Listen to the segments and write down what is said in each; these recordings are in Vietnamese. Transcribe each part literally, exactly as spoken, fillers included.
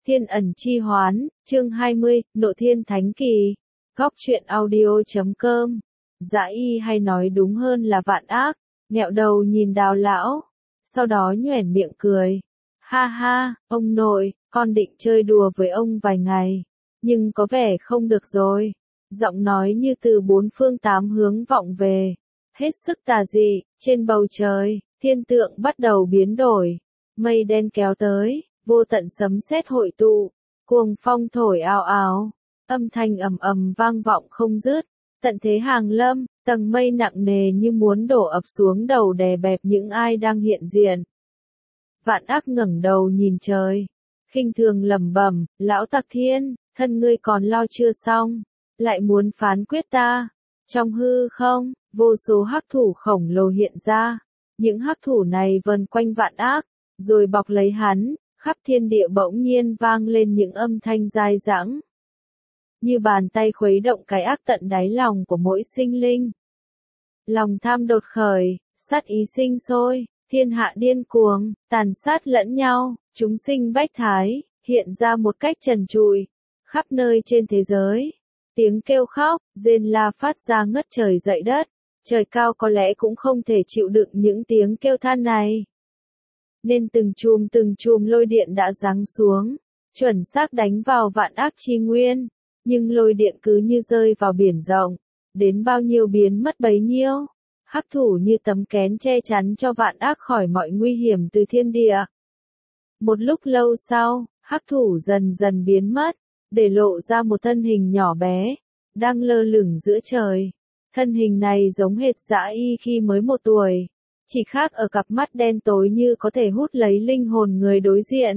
Thiên ẩn chi hoán, chương hai mươi, Nộ Thiên Thánh Kỳ. Góc truyện audio.com. Dã y hay nói đúng hơn là Vạn Ác, nghẹo đầu nhìn Đào lão, sau đó nhoẻn miệng cười. Ha ha, ông nội, con định chơi đùa với ông vài ngày, nhưng có vẻ không được rồi. Giọng nói như từ bốn phương tám hướng vọng về, hết sức tà dị. Trên bầu trời, thiên tượng bắt đầu biến đổi, mây đen kéo tới, vô tận sấm sét hội tụ, cuồng phong thổi ào ào, âm thanh ầm ầm vang vọng không dứt. Tận thế hàng lâm, tầng mây nặng nề như muốn đổ ập xuống đầu đè bẹp những ai đang hiện diện. Vạn Ác ngẩng đầu nhìn trời, khinh thường lẩm bẩm, lão tặc thiên, thân ngươi còn lo chưa xong, lại muốn phán quyết ta. Trong hư không, vô số hắc thủ khổng lồ hiện ra, những hắc thủ này vần quanh Vạn Ác, rồi bọc lấy hắn, khắp thiên địa bỗng nhiên vang lên những âm thanh dai dẳng, như bàn tay khuấy động cái ác tận đáy lòng của mỗi sinh linh. Lòng tham đột khởi, sát ý sinh sôi, thiên hạ điên cuồng, tàn sát lẫn nhau, chúng sinh bách thái, hiện ra một cách trần trụi, khắp nơi trên thế giới. Tiếng kêu khóc, rên la phát ra ngất trời dậy đất, trời cao có lẽ cũng không thể chịu đựng những tiếng kêu than này. Nên từng chùm từng chùm lôi điện đã giáng xuống, chuẩn xác đánh vào Vạn Ác chi nguyên, nhưng lôi điện cứ như rơi vào biển rộng, đến bao nhiêu biến mất bấy nhiêu. Hắc thủ như tấm kén che chắn cho Vạn Ác khỏi mọi nguy hiểm từ thiên địa. Một lúc lâu sau, hắc thủ dần dần biến mất, để lộ ra một thân hình nhỏ bé, đang lơ lửng giữa trời. Thân hình này giống hệt Dã y khi mới một tuổi, chỉ khác ở cặp mắt đen tối như có thể hút lấy linh hồn người đối diện.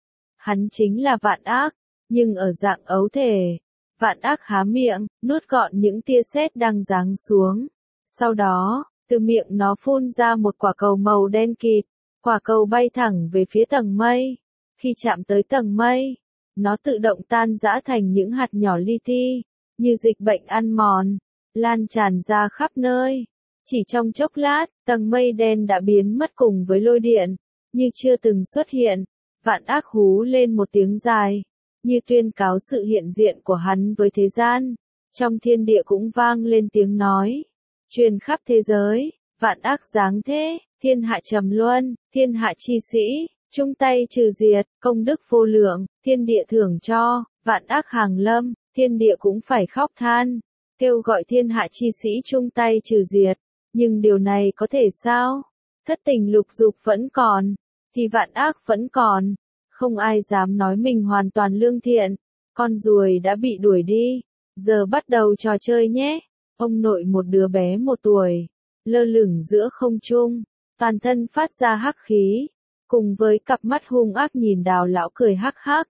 Hắn chính là Vạn Ác, nhưng ở dạng ấu thể. Vạn Ác há miệng, nuốt gọn những tia sét đang giáng xuống. Sau đó, từ miệng nó phun ra một quả cầu màu đen kịt. Quả cầu bay thẳng về phía tầng mây. Khi chạm tới tầng mây, nó tự động tan rã thành những hạt nhỏ li ti, như dịch bệnh ăn mòn, lan tràn ra khắp nơi. Chỉ trong chốc lát, tầng mây đen đã biến mất cùng với lôi điện, như chưa từng xuất hiện. Vạn Ác hú lên một tiếng dài, như tuyên cáo sự hiện diện của hắn với thế gian. Trong thiên địa cũng vang lên tiếng nói, truyền khắp thế giới, Vạn Ác giáng thế, thiên hạ trầm luân, thiên hạ chi sĩ, chung tay trừ diệt, công đức vô lượng, thiên địa thưởng cho. Vạn Ác hàng lâm, thiên địa cũng phải khóc than, kêu gọi thiên hạ chi sĩ chung tay trừ diệt. Nhưng điều này có thể sao? Thất tình lục dục vẫn còn, thì Vạn Ác vẫn còn. Không ai dám nói mình hoàn toàn lương thiện. Con ruồi đã bị đuổi đi, giờ bắt đầu trò chơi nhé. Ông nội một đứa bé một tuổi, lơ lửng giữa không trung, toàn thân phát ra hắc khí, cùng với cặp mắt hung ác nhìn Đào lão cười hắc hắc.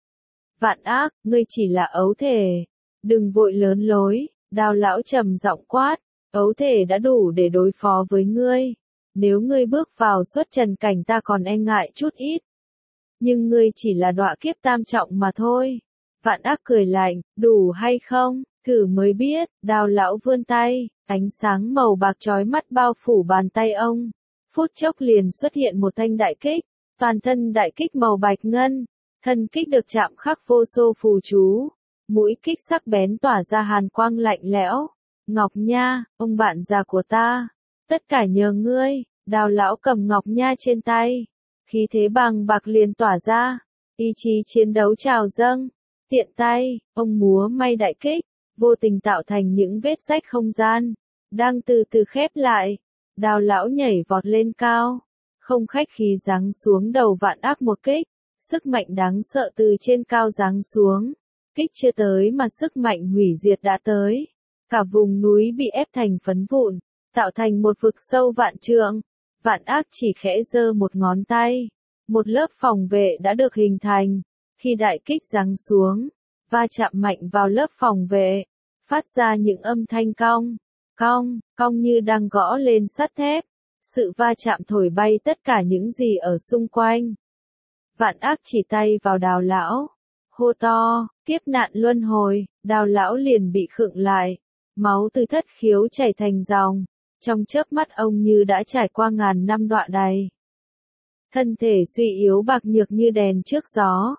Vạn Ác, ngươi chỉ là ấu thể, đừng vội lớn lối. Đào lão trầm giọng quát, ấu thể đã đủ để đối phó với ngươi. Nếu ngươi bước vào xuất trần cảnh ta còn e ngại chút ít, nhưng ngươi chỉ là đọa kiếp tam trọng mà thôi. Vạn Ác cười lạnh, đủ hay không, thử mới biết. Đào lão vươn tay, ánh sáng màu bạc chói mắt bao phủ bàn tay ông. Phút chốc liền xuất hiện một thanh đại kích, toàn thân đại kích màu bạch ngân, thân kích được chạm khắc vô số phù chú, mũi kích sắc bén tỏa ra hàn quang lạnh lẽo. Ngọc Nha, ông bạn già của ta, tất cả nhờ ngươi. Đào lão cầm Ngọc Nha trên tay, khí thế bàng bạc liền tỏa ra, ý chí chiến đấu trào dâng. Tiện tay, ông múa may đại kích, vô tình tạo thành những vết rách không gian, đang từ từ khép lại. Đào lão nhảy vọt lên cao, không khách khí giáng xuống đầu Vạn Ác một kích, sức mạnh đáng sợ từ trên cao giáng xuống. Kích chưa tới mà sức mạnh hủy diệt đã tới. Cả vùng núi bị ép thành phấn vụn, tạo thành một vực sâu vạn trượng. Vạn Ác chỉ khẽ giơ một ngón tay, một lớp phòng vệ đã được hình thành. Khi đại kích giáng xuống, va chạm mạnh vào lớp phòng vệ, phát ra những âm thanh cong, cong, cong như đang gõ lên sắt thép. Sự va chạm thổi bay tất cả những gì ở xung quanh. Vạn Ác chỉ tay vào Đào lão, hô to, kiếp nạn luân hồi. Đào lão liền bị khựng lại, máu từ thất khiếu chảy thành dòng. Trong chớp mắt ông như đã trải qua ngàn năm đọa đầy. Thân thể suy yếu bạc nhược như đèn trước gió.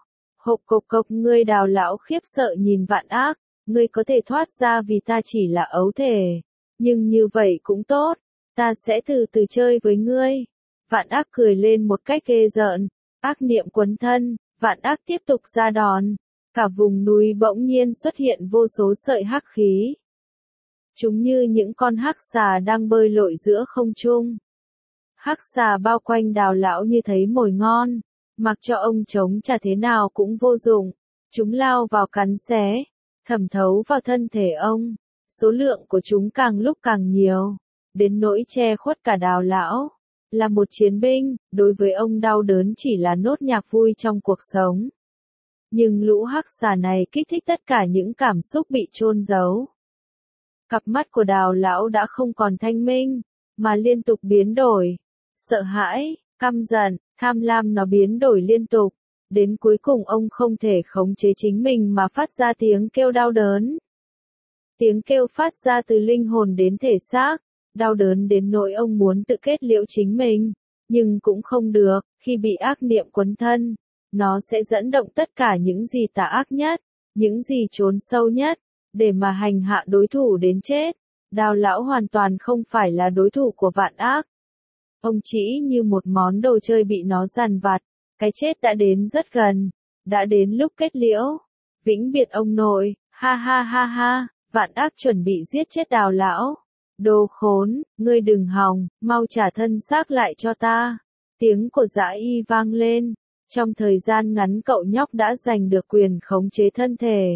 Hộc cộc cộc, ngươi Đào lão khiếp sợ nhìn Vạn Ác, ngươi có thể thoát ra vì ta chỉ là ấu thể, nhưng như vậy cũng tốt, ta sẽ từ từ chơi với ngươi. Vạn Ác cười lên một cách ghê rợn, ác niệm quấn thân, Vạn Ác tiếp tục ra đòn, cả vùng núi bỗng nhiên xuất hiện vô số sợi hắc khí. Chúng như những con hắc xà đang bơi lội giữa không trung. Hắc xà bao quanh Đào lão như thấy mồi ngon, mặc cho ông chống trả thế nào cũng vô dụng, chúng lao vào cắn xé, thẩm thấu vào thân thể ông, số lượng của chúng càng lúc càng nhiều, đến nỗi che khuất cả Đào lão. Là một chiến binh, đối với ông đau đớn chỉ là nốt nhạc vui trong cuộc sống. Nhưng lũ hắc xà này kích thích tất cả những cảm xúc bị chôn giấu. Cặp mắt của Đào lão đã không còn thanh minh, mà liên tục biến đổi. Sợ hãi, căm giận, tham lam nó biến đổi liên tục. Đến cuối cùng ông không thể khống chế chính mình mà phát ra tiếng kêu đau đớn. Tiếng kêu phát ra từ linh hồn đến thể xác, đau đớn đến nỗi ông muốn tự kết liễu chính mình, nhưng cũng không được, khi bị ác niệm quấn thân, nó sẽ dẫn động tất cả những gì tà ác nhất, những gì trốn sâu nhất, để mà hành hạ đối thủ đến chết. Đào lão hoàn toàn không phải là đối thủ của Vạn Ác. Ông chỉ như một món đồ chơi bị nó dằn vặt, cái chết đã đến rất gần, đã đến lúc kết liễu. Vĩnh biệt ông nội, ha ha ha ha, Vạn Ác chuẩn bị giết chết Đào lão. Đồ khốn, ngươi đừng hòng, mau trả thân xác lại cho ta. Tiếng của Dã Y vang lên, trong thời gian ngắn cậu nhóc đã giành được quyền khống chế thân thể.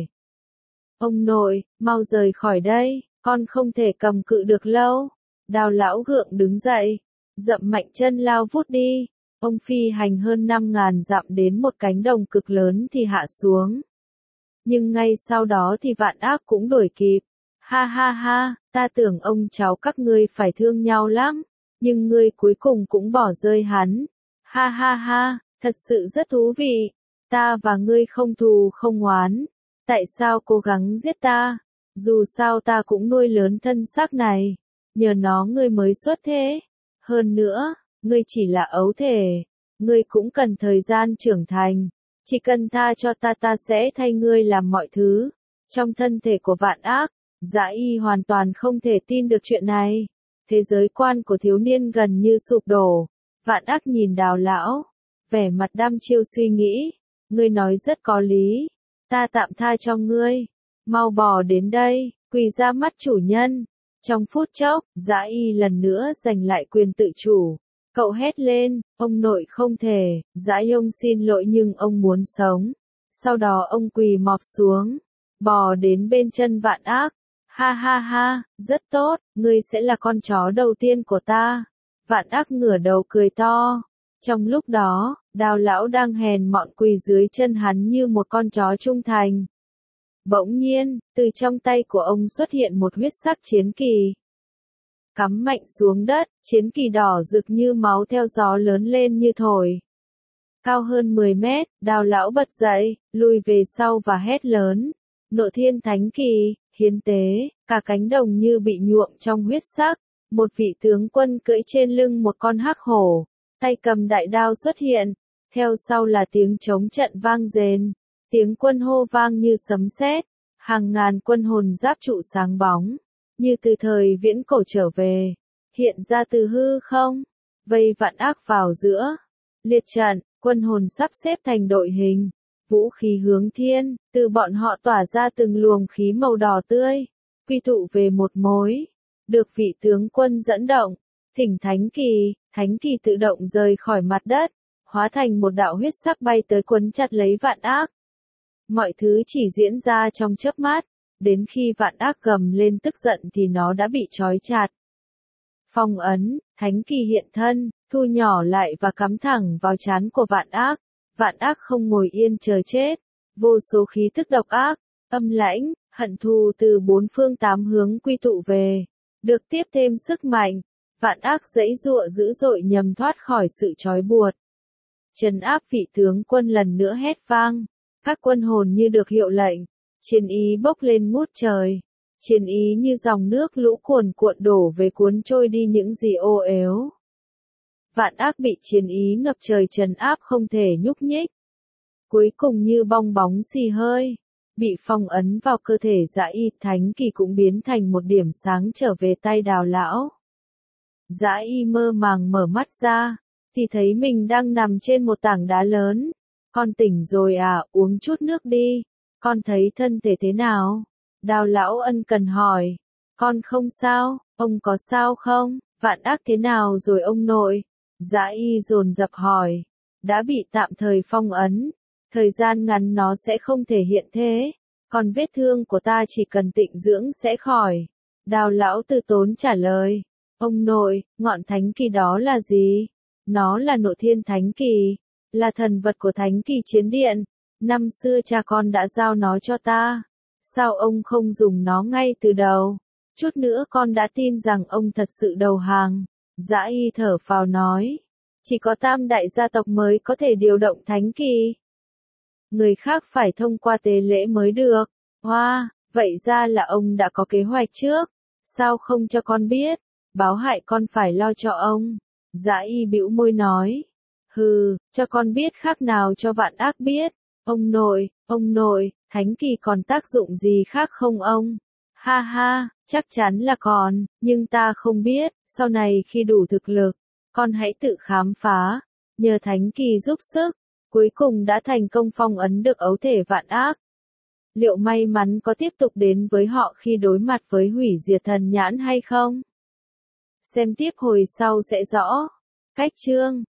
Ông nội, mau rời khỏi đây, con không thể cầm cự được lâu. Đào lão gượng đứng dậy, dậm mạnh chân lao vút đi. Ông phi hành hơn năm ngàn dặm đến một cánh đồng cực lớn thì hạ xuống. Nhưng ngay sau đó thì Vạn Ác cũng đuổi kịp. Ha ha ha, ta tưởng ông cháu các ngươi phải thương nhau lắm, nhưng ngươi cuối cùng cũng bỏ rơi hắn. Ha ha ha, thật sự rất thú vị. Ta và ngươi không thù không oán. Tại sao cố gắng giết ta? Dù sao ta cũng nuôi lớn thân xác này, nhờ nó ngươi mới xuất thế. Hơn nữa, ngươi chỉ là ấu thể, ngươi cũng cần thời gian trưởng thành. Chỉ cần tha cho ta, ta sẽ thay ngươi làm mọi thứ. Trong thân thể của Vạn Ác, Dã Y hoàn toàn không thể tin được chuyện này. Thế giới quan của thiếu niên gần như sụp đổ. Vạn Ác nhìn Đào lão, vẻ mặt đăm chiêu suy nghĩ. Ngươi nói rất có lý. Ta tạm tha cho ngươi. Mau bò đến đây, quỳ ra mắt chủ nhân. Trong phút chốc, Dã Y lần nữa giành lại quyền tự chủ. Cậu hét lên, ông nội không thể, Dã Yông xin lỗi nhưng ông muốn sống. Sau đó ông quỳ mọp xuống, bò đến bên chân Vạn Ác. Ha ha ha, rất tốt, ngươi sẽ là con chó đầu tiên của ta. Vạn Ác ngửa đầu cười to. Trong lúc đó, Đào lão đang hèn mọn quỳ dưới chân hắn như một con chó trung thành. Bỗng nhiên, từ trong tay của ông xuất hiện một huyết sắc chiến kỳ. Cắm mạnh xuống đất, chiến kỳ đỏ rực như máu theo gió lớn lên như thổi. Cao hơn mười mét, Đào lão bật dậy, lùi về sau và hét lớn. Nộ Thiên Thánh Kỳ, hiến tế, cả cánh đồng như bị nhuộm trong huyết sắc. Một vị tướng quân cưỡi trên lưng một con hắc hổ, tay cầm đại đao xuất hiện. Theo sau là tiếng trống trận vang rền, tiếng quân hô vang như sấm sét, hàng ngàn quân hồn giáp trụ sáng bóng, như từ thời viễn cổ trở về, hiện ra từ hư không, vây Vạn Ác vào giữa. Liệt trận, quân hồn sắp xếp thành đội hình, vũ khí hướng thiên, từ bọn họ tỏa ra từng luồng khí màu đỏ tươi, quy tụ về một mối, được vị tướng quân dẫn động, thỉnh Thánh Kỳ, Thánh Kỳ tự động rời khỏi mặt đất, hóa thành một đạo huyết sắc bay tới quấn chặt lấy Vạn Ác. Mọi thứ chỉ diễn ra trong chớp mắt, đến khi Vạn Ác gầm lên tức giận thì nó đã bị trói chặt. Phong ấn, Thánh Kỳ hiện thân, thu nhỏ lại và cắm thẳng vào trán của Vạn Ác. Vạn Ác không ngồi yên chờ chết, vô số khí tức độc ác, âm lãnh, hận thù từ bốn phương tám hướng quy tụ về, được tiếp thêm sức mạnh. Vạn Ác giãy giụa dữ dội nhằm thoát khỏi sự trói buộc. Trấn áp vị tướng quân lần nữa hét vang, các quân hồn như được hiệu lệnh, chiến ý bốc lên ngút trời, chiến ý như dòng nước lũ cuồn cuộn đổ về cuốn trôi đi những gì ô uế. Vạn Ác bị chiến ý ngập trời trấn áp không thể nhúc nhích. cuối cùng như bong bóng xì hơi, bị phong ấn vào cơ thể Dã Y thánh kỳ cũng biến thành một điểm sáng trở về tay Đào lão. Dã Y mơ màng mở mắt ra, thì thấy mình đang nằm trên một tảng đá lớn. Con tỉnh rồi à, uống chút nước đi. Con thấy thân thể thế nào? Đào lão ân cần hỏi. Con không sao, ông có sao không? Vạn ác thế nào rồi ông nội? Dã Y dồn dập hỏi. Đã bị tạm thời phong ấn. Thời gian ngắn nó sẽ không thể hiện thế. Còn vết thương của ta chỉ cần tịnh dưỡng sẽ khỏi. Đào lão từ tốn trả lời. Ông nội, ngọn thánh kỳ đó là gì? Nó là Nộ Thiên Thánh Kỳ, là thần vật của Thánh Kỳ Chiến Điện. Năm xưa cha con đã giao nó cho ta. Sao ông không dùng nó ngay từ đầu? Chút nữa con đã tin rằng ông thật sự đầu hàng. Dã Y thở phào nói. Chỉ có tam đại gia tộc mới có thể điều động Thánh Kỳ. Người khác phải thông qua tế lễ mới được. Hoa, wow, vậy ra là ông đã có kế hoạch trước. Sao không cho con biết? Báo hại con phải lo cho ông. Dã Y bĩu môi nói. Hừ, cho con biết khác nào cho vạn ác biết. Ông nội, ông nội, thánh kỳ còn tác dụng gì khác không ông? Ha ha, chắc chắn là còn, nhưng ta không biết, sau này khi đủ thực lực, con hãy tự khám phá. Nhờ thánh kỳ giúp sức, cuối cùng đã thành công phong ấn được ấu thể vạn ác. Liệu may mắn có tiếp tục đến với họ khi đối mặt với hủy diệt thần nhãn hay không? Xem tiếp hồi sau sẽ rõ. Cách chương